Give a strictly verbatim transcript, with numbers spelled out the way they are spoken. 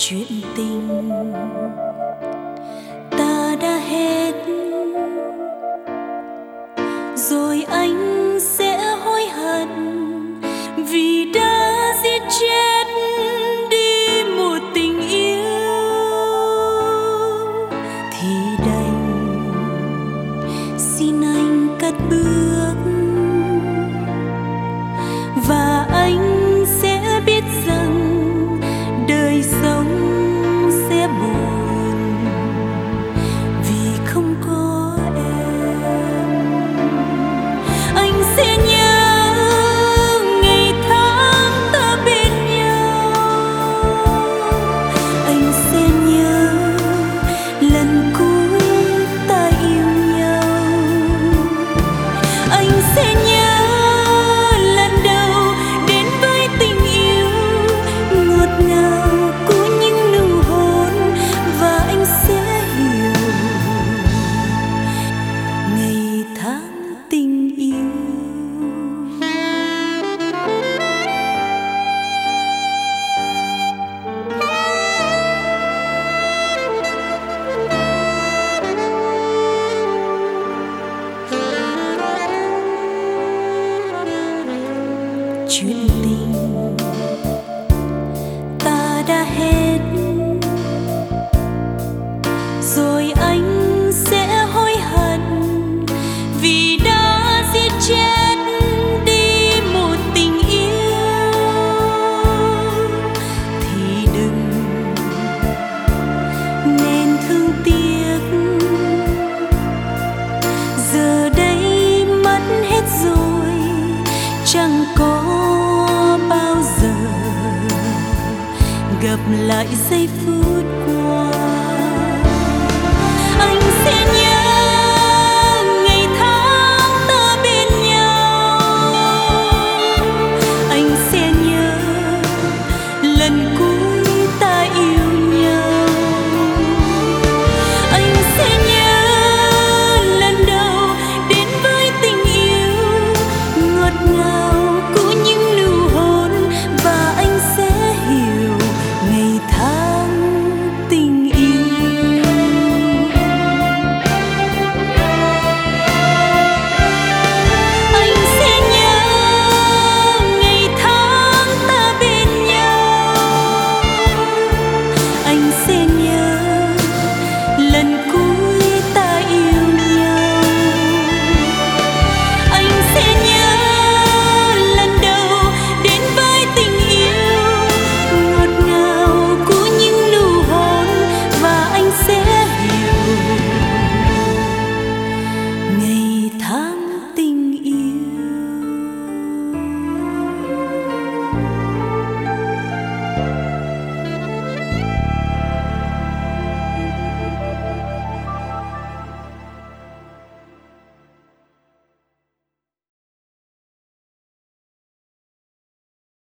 chuyện tình ta đã hết, rồi anh sẽ hối hận vì đã giết chết đi một tình yêu. Thì đành xin anh cất bước, và anh sẽ biết rằng đời sống sẽ buồn vì không có em. Anh sẽ nhớ ngày tháng ta bên nhau, anh sẽ nhớ lần cuối ta yêu nhau, anh sẽ nhớ lần đầu đến với tình yêu ngọt ngào của những nụ hôn, và anh sẽ hiểu ngày tháng tình yêu. Chuyện tình ta đã hết, rồi anh sẽ hối hận vì đã giết chết đi một tình yêu. Thì đừng nên thương tiếc, giờ đây mất hết rồi, chẳng có bao giờ gặp lại giây phút